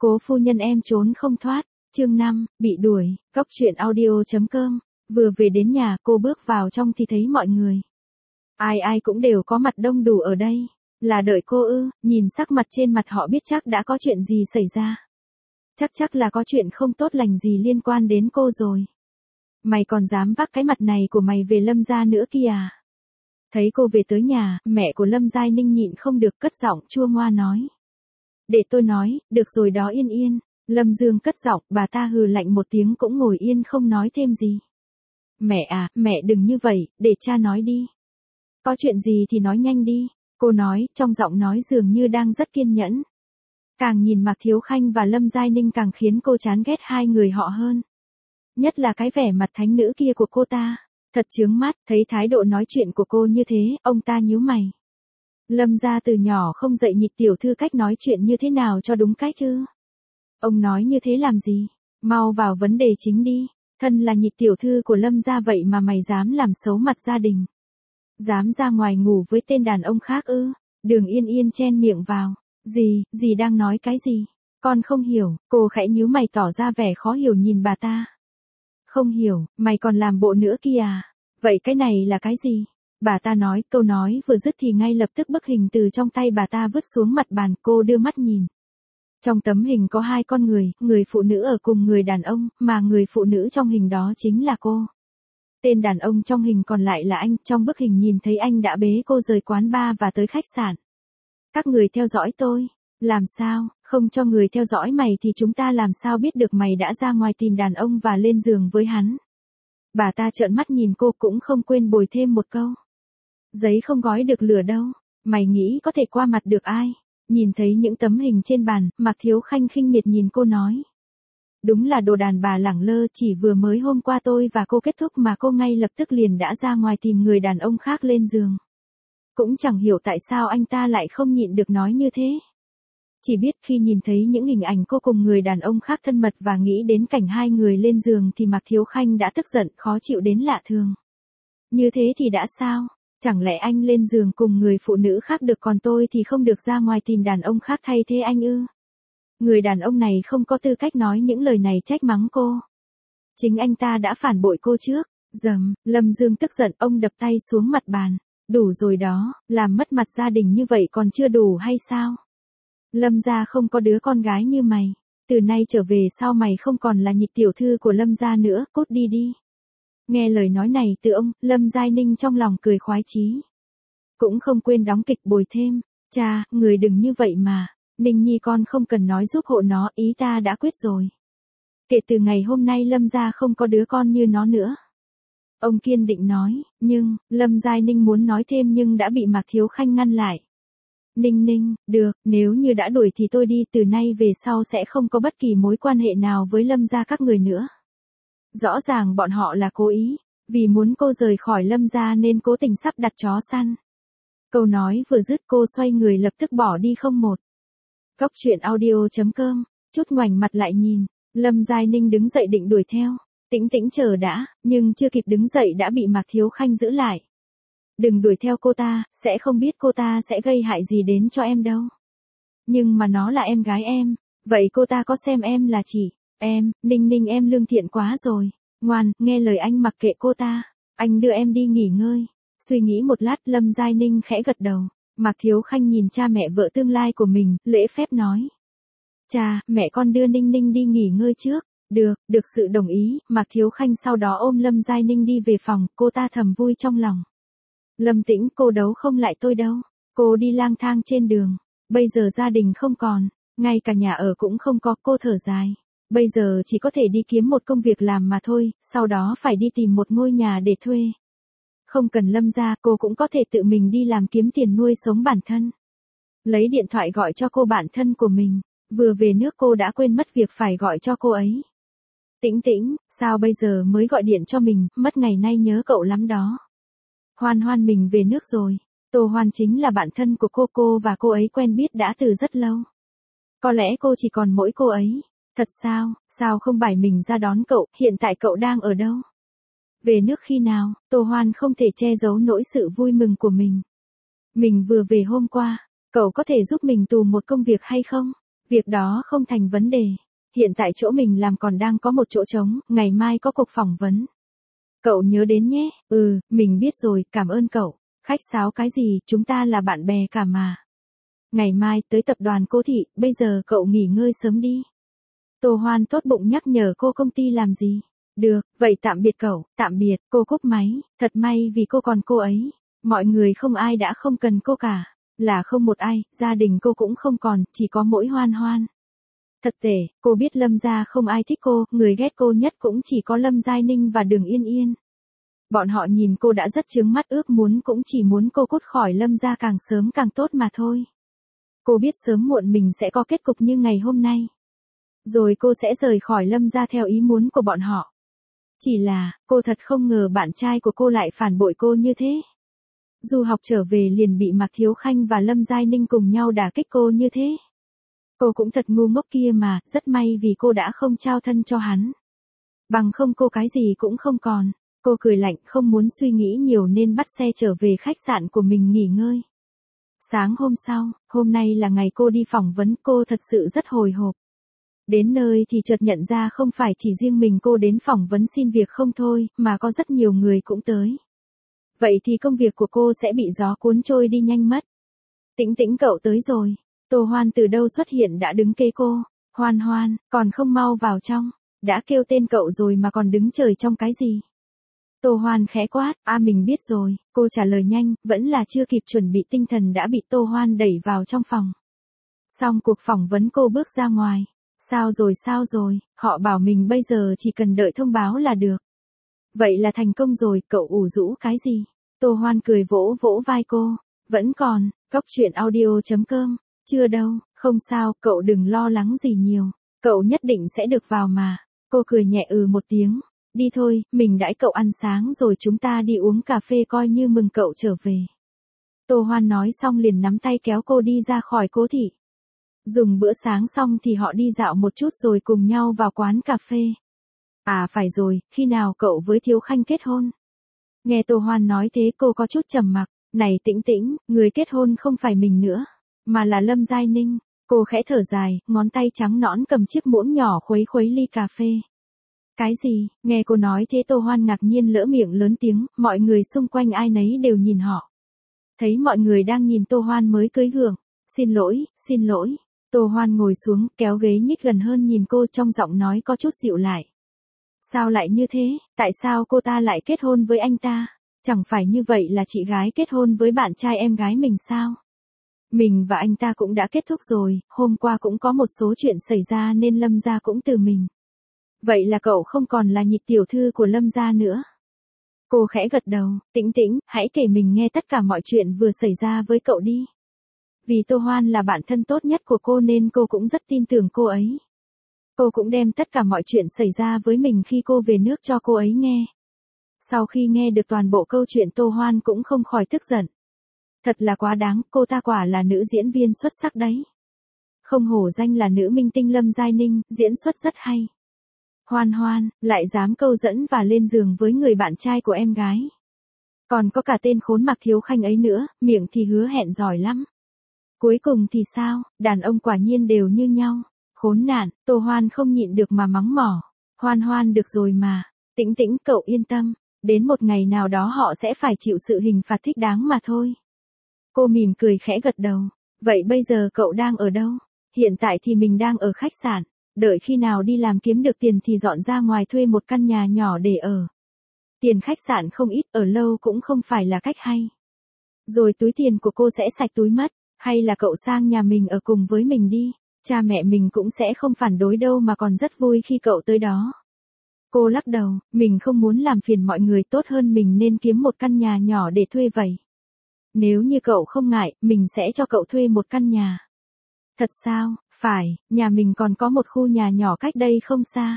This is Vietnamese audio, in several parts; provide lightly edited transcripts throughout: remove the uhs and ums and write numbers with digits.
Cố phu nhân em trốn không thoát. Chương 5, bị đuổi. Cóc truyện audio.com. Vừa về đến nhà, cô bước vào trong thì thấy mọi người. Ai ai cũng đều có mặt đông đủ ở đây. Là đợi cô ư? Nhìn sắc mặt trên mặt họ biết chắc đã có chuyện gì xảy ra. Chắc là có chuyện không tốt lành gì liên quan đến cô rồi. Mày còn dám vác cái mặt này của mày về Lâm gia nữa kìa à? Thấy cô về tới nhà, mẹ của Lâm Giai Ninh nhịn không được cất giọng chua ngoa nói. Để tôi nói, được rồi đó Yên Yên. Lâm Dương cất giọng, bà ta hừ lạnh một tiếng cũng ngồi yên không nói thêm gì. Mẹ à, mẹ đừng như vậy, để cha nói đi. Có chuyện gì thì nói nhanh đi, cô nói, trong giọng nói dường như đang rất kiên nhẫn. Càng nhìn Mạc Thiếu Khanh và Lâm Giai Ninh càng khiến cô chán ghét hai người họ hơn. Nhất là cái vẻ mặt thánh nữ kia của cô ta. Thật chướng mắt, thấy thái độ nói chuyện của cô như thế, ông ta nhíu mày. Lâm gia từ nhỏ không dạy nhị tiểu thư cách nói chuyện như thế nào cho đúng cách ư? Ông nói như thế làm gì? Mau vào vấn đề chính đi. Thân là nhị tiểu thư của Lâm gia vậy mà mày dám làm xấu mặt gia đình. Dám ra ngoài ngủ với tên đàn ông khác ư? Đường Yên Yên chen miệng vào. Dì đang nói cái gì? Con không hiểu, cô khẽ nhíu mày tỏ ra vẻ khó hiểu nhìn bà ta. Không hiểu, mày còn làm bộ nữa kìa à? Vậy cái này là cái gì? Bà ta nói, câu nói vừa dứt thì ngay lập tức bức hình từ trong tay bà ta vứt xuống mặt bàn, cô đưa mắt nhìn. Trong tấm hình có hai con người phụ nữ ở cùng người đàn ông, mà người phụ nữ trong hình đó chính là cô. Tên đàn ông trong hình còn lại là anh, trong bức hình nhìn thấy anh đã bế cô rời quán bar và tới khách sạn. Các người theo dõi tôi. Làm sao, không cho người theo dõi mày thì chúng ta làm sao biết được mày đã ra ngoài tìm đàn ông và lên giường với hắn. Bà ta trợn mắt nhìn cô cũng không quên bồi thêm một câu. Giấy không gói được lửa đâu, mày nghĩ có thể qua mặt được ai? Nhìn thấy những tấm hình trên bàn, Mạc Thiếu Khanh khinh miệt nhìn cô nói. Đúng là đồ đàn bà lẳng lơ, chỉ vừa mới hôm qua tôi và cô kết thúc mà cô ngay lập tức liền đã ra ngoài tìm người đàn ông khác lên giường. Cũng chẳng hiểu tại sao anh ta lại không nhịn được nói như thế. Chỉ biết khi nhìn thấy những hình ảnh cô cùng người đàn ông khác thân mật và nghĩ đến cảnh hai người lên giường thì Mạc Thiếu Khanh đã tức giận khó chịu đến lạ thường. Như thế thì đã sao? Chẳng lẽ anh lên giường cùng người phụ nữ khác được còn tôi thì không được ra ngoài tìm đàn ông khác thay thế anh ư? Người đàn ông này không có tư cách nói những lời này trách mắng cô. Chính anh ta đã phản bội cô trước. Lâm Dương tức giận ông đập tay xuống mặt bàn. Đủ rồi đó, làm mất mặt gia đình như vậy còn chưa đủ hay sao? Lâm gia không có đứa con gái như mày. Từ nay trở về sau mày không còn là nhị tiểu thư của Lâm gia nữa, cút đi đi. Nghe lời nói này từ ông, Lâm Giai Ninh trong lòng cười khoái chí. Cũng không quên đóng kịch bồi thêm. Cha, người đừng như vậy mà. Ninh Nhi con không cần nói giúp hộ nó, ý ta đã quyết rồi. Kể từ ngày hôm nay Lâm gia không có đứa con như nó nữa. Ông kiên định nói, nhưng, Lâm Giai Ninh muốn nói thêm nhưng đã bị Mạc Thiếu Khanh ngăn lại. Ninh, được, nếu như đã đuổi thì tôi đi, từ nay về sau sẽ không có bất kỳ mối quan hệ nào với Lâm gia các người nữa. Rõ ràng bọn họ là cố ý, vì muốn cô rời khỏi Lâm gia nên cố tình sắp đặt chó săn. Câu nói vừa dứt cô xoay người lập tức bỏ đi không một. Cóc truyện audio.com, chút ngoảnh mặt lại nhìn, Lâm Giai Ninh đứng dậy định đuổi theo. Tĩnh chờ đã, nhưng chưa kịp đứng dậy đã bị Mạc Thiếu Khanh giữ lại. Đừng đuổi theo cô ta, sẽ không biết cô ta sẽ gây hại gì đến cho em đâu. Nhưng mà nó là em gái em, vậy cô ta có xem em là chỉ, em, Ninh em lương thiện quá rồi. Ngoan, nghe lời anh mặc kệ cô ta, anh đưa em đi nghỉ ngơi. Suy nghĩ một lát Lâm Giai Ninh khẽ gật đầu, Mạc Thiếu Khanh nhìn cha mẹ vợ tương lai của mình, lễ phép nói. Cha, mẹ con đưa Ninh đi nghỉ ngơi trước. Được sự đồng ý, Mạc Thiếu Khanh sau đó ôm Lâm Giai Ninh đi về phòng, cô ta thầm vui trong lòng. Lâm Tĩnh, cô đấu không lại tôi đâu. Cô đi lang thang trên đường, bây giờ gia đình không còn, ngay cả nhà ở cũng không có, cô thở dài. Bây giờ chỉ có thể đi kiếm một công việc làm mà thôi, sau đó phải đi tìm một ngôi nhà để thuê. Không cần Lâm gia, cô cũng có thể tự mình đi làm kiếm tiền nuôi sống bản thân. Lấy điện thoại gọi cho cô bạn thân của mình, vừa về nước cô đã quên mất việc phải gọi cho cô ấy. Tĩnh, sao bây giờ mới gọi điện cho mình, mất ngày nay nhớ cậu lắm đó. Hoan mình về nước rồi. Tô Hoan chính là bạn thân của cô và cô ấy quen biết đã từ rất lâu. Có lẽ cô chỉ còn mỗi cô ấy. Thật sao không bài mình ra đón cậu, hiện tại cậu đang ở đâu? Về nước khi nào? Tô Hoan không thể che giấu nỗi sự vui mừng của mình. Mình vừa về hôm qua, cậu có thể giúp mình tù một công việc hay không? Việc đó không thành vấn đề. Hiện tại chỗ mình làm còn đang có một chỗ trống, ngày mai có cuộc phỏng vấn. Cậu nhớ đến nhé. Mình biết rồi, cảm ơn cậu. Khách sáo cái gì, chúng ta là bạn bè cả mà. Ngày mai tới tập đoàn cô Thị, bây giờ cậu nghỉ ngơi sớm đi. Tô Hoan tốt bụng nhắc nhở cô công ty làm gì. Được, vậy tạm biệt cậu, tạm biệt, cô cúp máy, thật may vì cô còn cô ấy. Mọi người không ai đã không cần cô cả. Là không một ai, gia đình cô cũng không còn, chỉ có mỗi Hoan Hoan. Thật tệ, cô biết Lâm gia không ai thích cô, người ghét cô nhất cũng chỉ có Lâm Giai Ninh và Đường Yên Yên. Bọn họ nhìn cô đã rất chướng mắt, ước muốn cũng chỉ muốn cô cút khỏi Lâm gia càng sớm càng tốt mà thôi. Cô biết sớm muộn mình sẽ có kết cục như ngày hôm nay. Rồi cô sẽ rời khỏi Lâm gia theo ý muốn của bọn họ. Chỉ là, cô thật không ngờ bạn trai của cô lại phản bội cô như thế. Du học trở về liền bị Mạc Thiếu Khanh và Lâm Giai Ninh cùng nhau đả kích cô như thế. Cô cũng thật ngu ngốc kia mà, rất may vì cô đã không trao thân cho hắn. Bằng không cô cái gì cũng không còn. Cô cười lạnh, không muốn suy nghĩ nhiều nên bắt xe trở về khách sạn của mình nghỉ ngơi. Sáng hôm sau, hôm nay là ngày cô đi phỏng vấn, cô thật sự rất hồi hộp. Đến nơi thì chợt nhận ra không phải chỉ riêng mình cô đến phỏng vấn xin việc không thôi, mà có rất nhiều người cũng tới. Vậy thì công việc của cô sẽ bị gió cuốn trôi đi nhanh mất. Tĩnh Tĩnh cậu tới rồi. Tô Hoan từ đâu xuất hiện đã đứng kế cô. Hoan Hoan, còn không mau vào trong. Đã kêu tên cậu rồi mà còn đứng chờ trong cái gì? Tô Hoan khẽ quát, mình biết rồi, cô trả lời nhanh, vẫn là chưa kịp chuẩn bị tinh thần đã bị Tô Hoan đẩy vào trong phòng. Xong cuộc phỏng vấn cô bước ra ngoài. Sao rồi, họ bảo mình bây giờ chỉ cần đợi thông báo là được. Vậy là thành công rồi, cậu ủ rũ cái gì? Tô Hoan cười vỗ vỗ vai cô, vẫn còn, coctruyện.audio.com, chưa đâu, không sao, cậu đừng lo lắng gì nhiều, cậu nhất định sẽ được vào mà. Cô cười nhẹ một tiếng, đi thôi, mình đãi cậu ăn sáng rồi chúng ta đi uống cà phê coi như mừng cậu trở về. Tô Hoan nói xong liền nắm tay kéo cô đi ra khỏi Cố Thị. Dùng bữa sáng xong thì họ đi dạo một chút rồi cùng nhau vào quán cà phê. Phải rồi, khi nào cậu với Thiếu Khanh kết hôn? Nghe Tô Hoan nói thế cô có chút trầm mặc, này Tĩnh Tĩnh, người kết hôn không phải mình nữa, mà là Lâm Giai Ninh. Cô khẽ thở dài, ngón tay trắng nõn cầm chiếc muỗng nhỏ khuấy khuấy ly cà phê. Cái gì? Nghe cô nói thế Tô Hoan ngạc nhiên lỡ miệng lớn tiếng, mọi người xung quanh ai nấy đều nhìn họ. Thấy mọi người đang nhìn Tô Hoan mới cưới gượng. Xin lỗi. Tô Hoan ngồi xuống, kéo ghế nhích gần hơn nhìn cô, trong giọng nói có chút dịu lại. Sao lại như thế, tại sao cô ta lại kết hôn với anh ta? Chẳng phải như vậy là chị gái kết hôn với bạn trai em gái mình sao? Mình và anh ta cũng đã kết thúc rồi, hôm qua cũng có một số chuyện xảy ra nên Lâm gia cũng từ mình. Vậy là cậu không còn là nhị tiểu thư của Lâm gia nữa. Cô khẽ gật đầu, Tĩnh Tĩnh, hãy kể mình nghe tất cả mọi chuyện vừa xảy ra với cậu đi. Vì Tô Hoan là bạn thân tốt nhất của cô nên cô cũng rất tin tưởng cô ấy. Cô cũng đem tất cả mọi chuyện xảy ra với mình khi cô về nước cho cô ấy nghe. Sau khi nghe được toàn bộ câu chuyện Tô Hoan cũng không khỏi tức giận. Thật là quá đáng, cô ta quả là nữ diễn viên xuất sắc đấy. Không hổ danh là nữ minh tinh Lâm Giai Ninh, diễn xuất rất hay. Hoan Hoan, lại dám câu dẫn và lên giường với người bạn trai của em gái. Còn có cả tên khốn Mạc Thiếu Khanh ấy nữa, miệng thì hứa hẹn giỏi lắm. Cuối cùng thì sao, đàn ông quả nhiên đều như nhau. Khốn nạn, Tô Hoan không nhịn được mà mắng mỏ. Hoan Hoan được rồi mà. Tĩnh Tĩnh, cậu yên tâm. Đến một ngày nào đó họ sẽ phải chịu sự hình phạt thích đáng mà thôi. Cô mỉm cười khẽ gật đầu. Vậy bây giờ cậu đang ở đâu? Hiện tại thì mình đang ở khách sạn. Đợi khi nào đi làm kiếm được tiền thì dọn ra ngoài thuê một căn nhà nhỏ để ở. Tiền khách sạn không ít, ở lâu cũng không phải là cách hay. Rồi túi tiền của cô sẽ sạch túi mất. Hay là cậu sang nhà mình ở cùng với mình đi. Cha mẹ mình cũng sẽ không phản đối đâu mà còn rất vui khi cậu tới đó. Cô lắc đầu, mình không muốn làm phiền mọi người, tốt hơn mình nên kiếm một căn nhà nhỏ để thuê vậy. Nếu như cậu không ngại, mình sẽ cho cậu thuê một căn nhà. Thật sao? Phải, nhà mình còn có một khu nhà nhỏ cách đây không xa.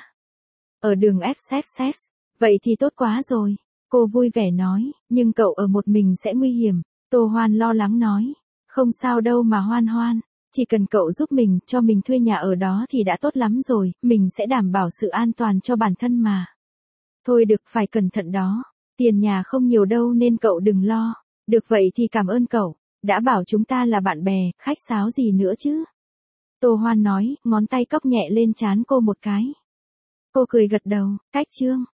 Ở đường XXX, vậy thì tốt quá rồi. Cô vui vẻ nói, nhưng cậu ở một mình sẽ nguy hiểm. Tô Hoan lo lắng nói, không sao đâu mà Hoan Hoan. Chỉ cần cậu giúp mình, cho mình thuê nhà ở đó thì đã tốt lắm rồi, mình sẽ đảm bảo sự an toàn cho bản thân mà. Thôi được, phải cẩn thận đó. Tiền nhà không nhiều đâu nên cậu đừng lo. Được vậy thì cảm ơn cậu, đã bảo chúng ta là bạn bè, khách sáo gì nữa chứ. Tô Hoan nói, ngón tay cốc nhẹ lên trán cô một cái. Cô cười gật đầu, cách Trương.